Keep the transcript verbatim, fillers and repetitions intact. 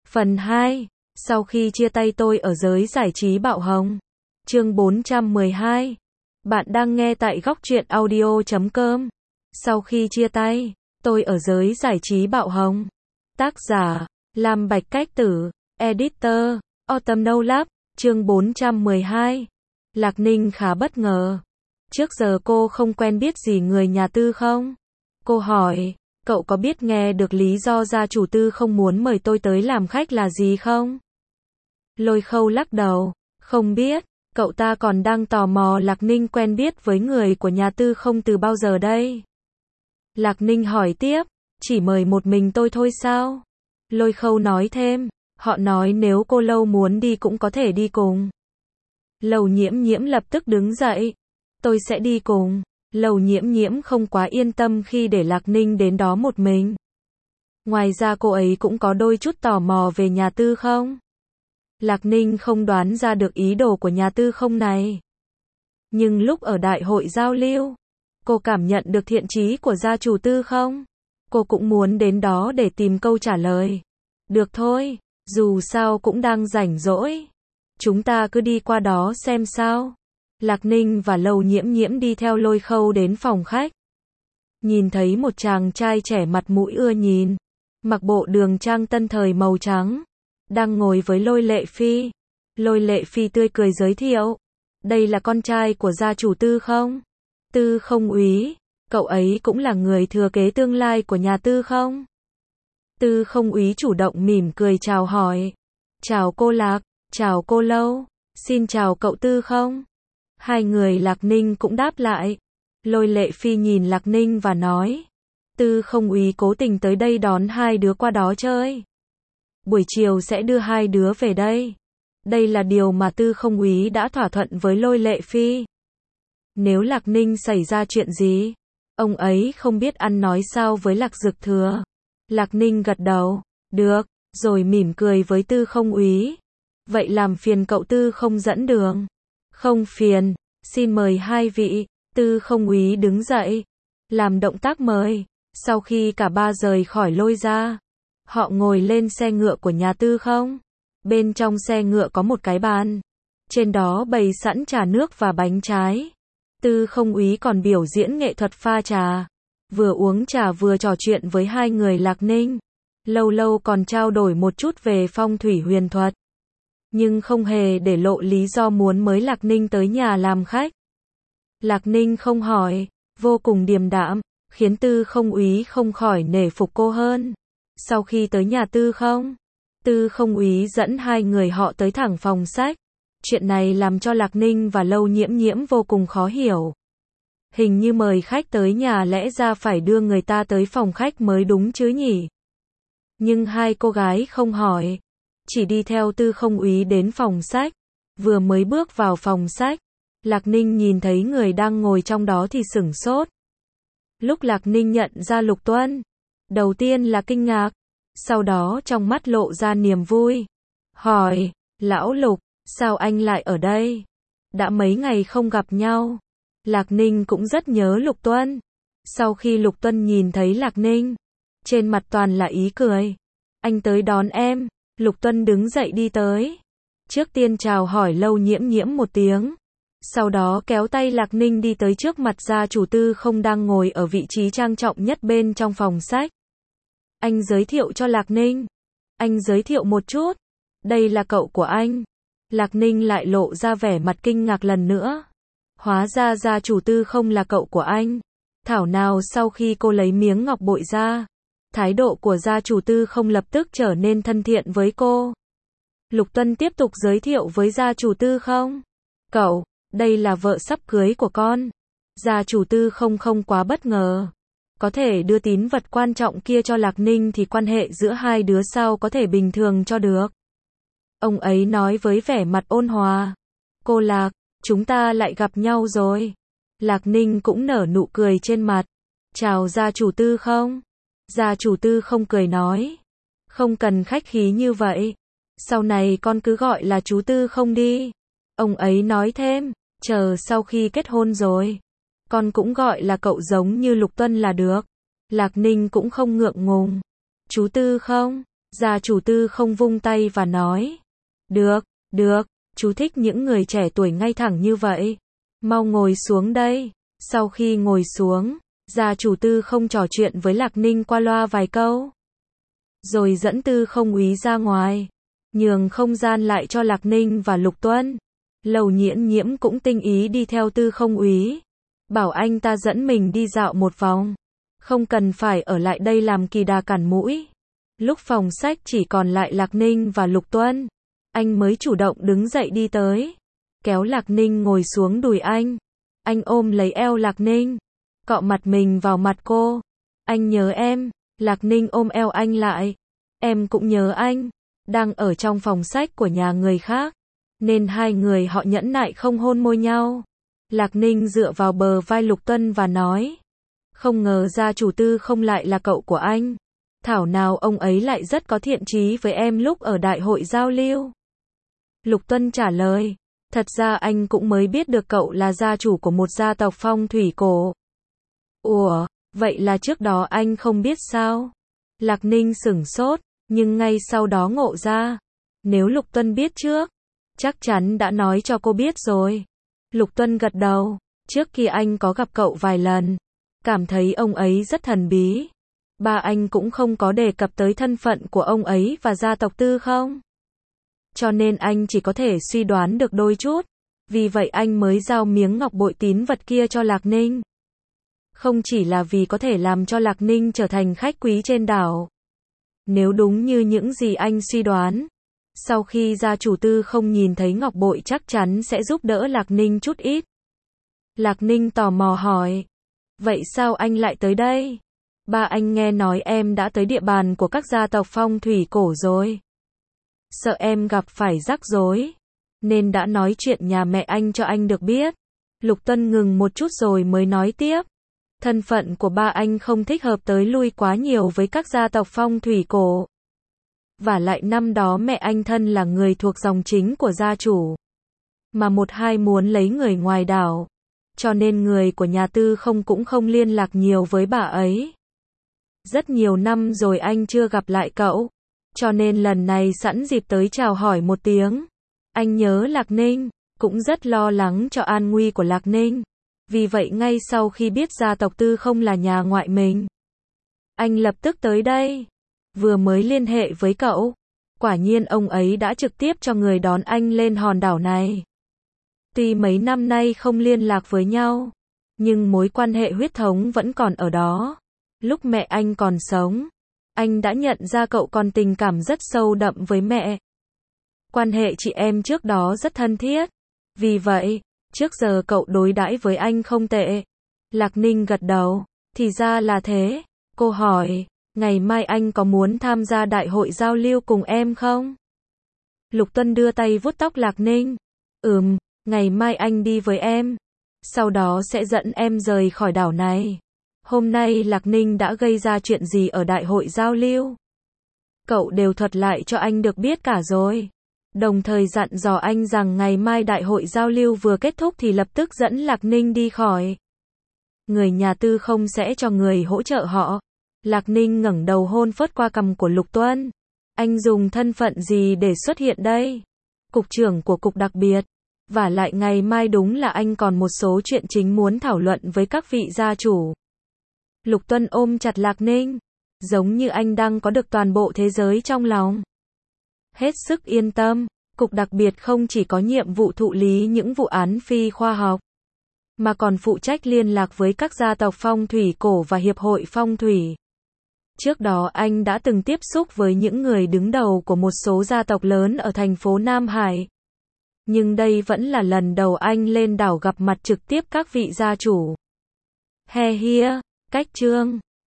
Phần hai. Sau khi chia tay tôi ở giới giải trí bạo hồng. Chương bốn trăm mười hai. Bạn đang nghe tại góc truyện audio chấm com. Sau khi chia tay, tôi ở giới giải trí bạo hồng. Tác giả, Lam Bạch Cách Tử, Editor, Autumn No Lab. Chương bốn trăm mười hai. Lạc Ninh khá bất ngờ. Trước giờ cô không quen biết gì người nhà Tư không? Cô hỏi, cậu có biết nghe được lý do gia chủ Tư không muốn mời tôi tới làm khách là gì không? Lôi Khâu lắc đầu, không biết, cậu ta còn đang tò mò Lạc Ninh quen biết với người của nhà Tư không từ bao giờ đây? Lạc Ninh hỏi tiếp, chỉ mời một mình tôi thôi sao? Lôi Khâu nói thêm, họ nói nếu cô Lâu muốn đi cũng có thể đi cùng. Lầu Nhiễm Nhiễm lập tức đứng dậy, tôi sẽ đi cùng. Lầu Nhiễm Nhiễm không quá yên tâm khi để Lạc Ninh đến đó một mình. Ngoài ra cô ấy cũng có đôi chút tò mò về nhà Tư không. Lạc Ninh không đoán ra được ý đồ của nhà Tư không này. Nhưng lúc ở đại hội giao lưu, cô cảm nhận được thiện chí của gia chủ Tư không. Cô cũng muốn đến đó để tìm câu trả lời. Được thôi, dù sao cũng đang rảnh rỗi. Chúng ta cứ đi qua đó xem sao. Lạc Ninh và Lầu Nhiễm Nhiễm đi theo Lôi Khâu đến phòng khách. Nhìn thấy một chàng trai trẻ mặt mũi ưa nhìn, mặc bộ đường trang tân thời màu trắng, đang ngồi với Lôi Lệ Phi. Lôi Lệ Phi tươi cười giới thiệu, đây là con trai của gia chủ Tư không? Tư không úy, cậu ấy cũng là người thừa kế tương lai của nhà Tư không? Tư không úy chủ động mỉm cười chào hỏi. Chào cô Lạc, chào cô Lâu, xin chào cậu Tư không? Hai người Lạc Ninh cũng đáp lại. Lôi Lệ Phi nhìn Lạc Ninh và nói, Tư không úy cố tình tới đây đón hai đứa qua đó chơi. Buổi chiều sẽ đưa hai đứa về đây. Đây là điều mà Tư không úy đã thỏa thuận với Lôi Lệ Phi. Nếu Lạc Ninh xảy ra chuyện gì, ông ấy không biết ăn nói sao với Lạc Dực Thừa. Lạc Ninh gật đầu, được, rồi mỉm cười với Tư không úy. Vậy làm phiền cậu Tư không dẫn đường. Không phiền, xin mời hai vị. Tư không úy đứng dậy, làm động tác mời. Sau khi cả ba rời khỏi Lôi gia, họ ngồi lên xe ngựa của nhà Tư không. Bên trong xe ngựa có một cái bàn, trên đó bày sẵn trà nước và bánh trái. Tư không úy còn biểu diễn nghệ thuật pha trà, vừa uống trà vừa trò chuyện với hai người Lạc Ninh. Lâu lâu còn trao đổi một chút về phong thủy huyền thuật, nhưng không hề để lộ lý do muốn mời Lạc Ninh tới nhà làm khách. Lạc Ninh không hỏi, vô cùng điềm đạm, khiến Tư không úy không khỏi nể phục cô hơn. Sau khi tới nhà Tư không, Tư không úy dẫn hai người họ tới thẳng phòng sách. Chuyện này làm cho Lạc Ninh và Lâu Nhiễm Nhiễm vô cùng khó hiểu. Hình như mời khách tới nhà lẽ ra phải đưa người ta tới phòng khách mới đúng chứ nhỉ? Nhưng hai cô gái không hỏi, chỉ đi theo Tư không úy đến phòng sách. Vừa mới bước vào phòng sách, Lạc Ninh nhìn thấy người đang ngồi trong đó thì sửng sốt. Lúc Lạc Ninh nhận ra Lục Tuân, đầu tiên là kinh ngạc, sau đó trong mắt lộ ra niềm vui. Hỏi, lão Lục, sao anh lại ở đây? Đã mấy ngày không gặp nhau. Lạc Ninh cũng rất nhớ Lục Tuân. Sau khi Lục Tuân nhìn thấy Lạc Ninh, trên mặt toàn là ý cười. Anh tới đón em. Lục Tuân đứng dậy đi tới. Trước tiên chào hỏi Lâu Nhiễm Nhiễm một tiếng. Sau đó kéo tay Lạc Ninh đi tới trước mặt gia chủ Tư không đang ngồi ở vị trí trang trọng nhất bên trong phòng sách. Anh giới thiệu cho Lạc Ninh. Anh giới thiệu một chút. Đây là cậu của anh. Lạc Ninh lại lộ ra vẻ mặt kinh ngạc lần nữa. Hóa ra gia chủ Tư không là cậu của anh. Thảo nào sau khi cô lấy miếng ngọc bội ra, thái độ của gia chủ Tư không lập tức trở nên thân thiện với cô. Lục Tuân tiếp tục giới thiệu với gia chủ Tư không. Cậu, đây là vợ sắp cưới của con. Gia chủ Tư không không quá bất ngờ. Có thể đưa tín vật quan trọng kia cho Lạc Ninh thì quan hệ giữa hai đứa sao có thể bình thường cho được. Ông ấy nói với vẻ mặt ôn hòa. Cô Lạc, chúng ta lại gặp nhau rồi. Lạc Ninh cũng nở nụ cười trên mặt. Chào gia chủ Tư không. Gia chủ Tư không cười nói. Không cần khách khí như vậy. Sau này con cứ gọi là chú Tư không đi. Ông ấy nói thêm, chờ sau khi kết hôn rồi, con cũng gọi là cậu giống như Lục Tuân là được. Lạc Ninh cũng không ngượng ngùng. Chú Tư không, Gia chủ Tư không vung tay và nói. Được, được, chú thích những người trẻ tuổi ngay thẳng như vậy. Mau ngồi xuống đây. Sau khi ngồi xuống, gia chủ Tư không trò chuyện với Lạc Ninh qua loa vài câu. Rồi dẫn Tư không úy ra ngoài. Nhường không gian lại cho Lạc Ninh và Lục Tuân. Lầu Nhiễm Nhiễm cũng tinh ý đi theo Tư không úy. Bảo anh ta dẫn mình đi dạo một vòng. Không cần phải ở lại đây làm kỳ đà cản mũi. Lúc phòng sách chỉ còn lại Lạc Ninh và Lục Tuân. Anh mới chủ động đứng dậy đi tới. Kéo Lạc Ninh ngồi xuống đùi anh. Anh ôm lấy eo Lạc Ninh. Cọ mặt mình vào mặt cô. Anh nhớ em. Lạc Ninh ôm eo anh lại. Em cũng nhớ anh. Đang ở trong phòng sách của nhà người khác. Nên hai người họ nhẫn nại không hôn môi nhau. Lạc Ninh dựa vào bờ vai Lục Tuân và nói. Không ngờ gia chủ Tư không lại là cậu của anh. Thảo nào ông ấy lại rất có thiện chí với em lúc ở đại hội giao lưu. Lục Tuân trả lời. Thật ra anh cũng mới biết được cậu là gia chủ của một gia tộc phong thủy cổ. Ủa, vậy là trước đó anh không biết sao? Lạc Ninh sửng sốt, nhưng ngay sau đó ngộ ra. Nếu Lục Tuân biết trước, chắc chắn đã nói cho cô biết rồi. Lục Tuân gật đầu. Trước kia anh có gặp cậu vài lần. Cảm thấy ông ấy rất thần bí. Ba anh cũng không có đề cập tới thân phận của ông ấy và gia tộc Tư không? Cho nên anh chỉ có thể suy đoán được đôi chút. Vì vậy anh mới giao miếng ngọc bội tín vật kia cho Lạc Ninh. Không chỉ là vì có thể làm cho Lạc Ninh trở thành khách quý trên đảo. Nếu đúng như những gì anh suy đoán, sau khi gia chủ Tư không nhìn thấy ngọc bội chắc chắn sẽ giúp đỡ Lạc Ninh chút ít. Lạc Ninh tò mò hỏi. Vậy sao anh lại tới đây? Ba anh nghe nói em đã tới địa bàn của các gia tộc phong thủy cổ rồi. Sợ em gặp phải rắc rối, nên đã nói chuyện nhà mẹ anh cho anh được biết. Lục Tuân ngừng một chút rồi mới nói tiếp. Thân phận của ba anh không thích hợp tới lui quá nhiều với các gia tộc phong thủy cổ. Và lại năm đó mẹ anh thân là người thuộc dòng chính của gia chủ. Mà một hai muốn lấy người ngoài đảo. Cho nên người của nhà Tư không cũng không liên lạc nhiều với bà ấy. Rất nhiều năm rồi anh chưa gặp lại cậu. Cho nên lần này sẵn dịp tới chào hỏi một tiếng. Anh nhớ Lạc Ninh, cũng rất lo lắng cho an nguy của Lạc Ninh. Vì vậy ngay sau khi biết gia tộc Tư không là nhà ngoại mình, anh lập tức tới đây. Vừa mới liên hệ với cậu. Quả nhiên ông ấy đã trực tiếp cho người đón anh lên hòn đảo này. Tuy mấy năm nay không liên lạc với nhau, nhưng mối quan hệ huyết thống vẫn còn ở đó. Lúc mẹ anh còn sống, anh đã nhận ra cậu còn tình cảm rất sâu đậm với mẹ. Quan hệ chị em trước đó rất thân thiết. Vì vậy, trước giờ cậu đối đãi với anh không tệ. Lạc Ninh gật đầu. Thì ra là thế. Cô hỏi, ngày mai anh có muốn tham gia đại hội giao lưu cùng em không? Lục Tuân đưa tay vuốt tóc Lạc Ninh. Ừm, ngày mai anh đi với em. Sau đó sẽ dẫn em rời khỏi đảo này. Hôm nay Lạc Ninh đã gây ra chuyện gì ở đại hội giao lưu? Cậu đều thuật lại cho anh được biết cả rồi. Đồng thời dặn dò anh rằng ngày mai đại hội giao lưu vừa kết thúc thì lập tức dẫn Lạc Ninh đi khỏi. Người nhà Tư không sẽ cho người hỗ trợ họ. Lạc Ninh ngẩng đầu hôn phớt qua cằm của Lục Tuân. Anh dùng thân phận gì để xuất hiện đây? Cục trưởng của cục đặc biệt. Và lại ngày mai đúng là anh còn một số chuyện chính muốn thảo luận với các vị gia chủ. Lục Tuân ôm chặt Lạc Ninh. Giống như anh đang có được toàn bộ thế giới trong lòng. Hết sức yên tâm, cục đặc biệt không chỉ có nhiệm vụ thụ lý những vụ án phi khoa học, mà còn phụ trách liên lạc với các gia tộc phong thủy cổ và hiệp hội phong thủy. Trước đó anh đã từng tiếp xúc với những người đứng đầu của một số gia tộc lớn ở thành phố Nam Hải. Nhưng đây vẫn là lần đầu anh lên đảo gặp mặt trực tiếp các vị gia chủ. He hia, cách chương.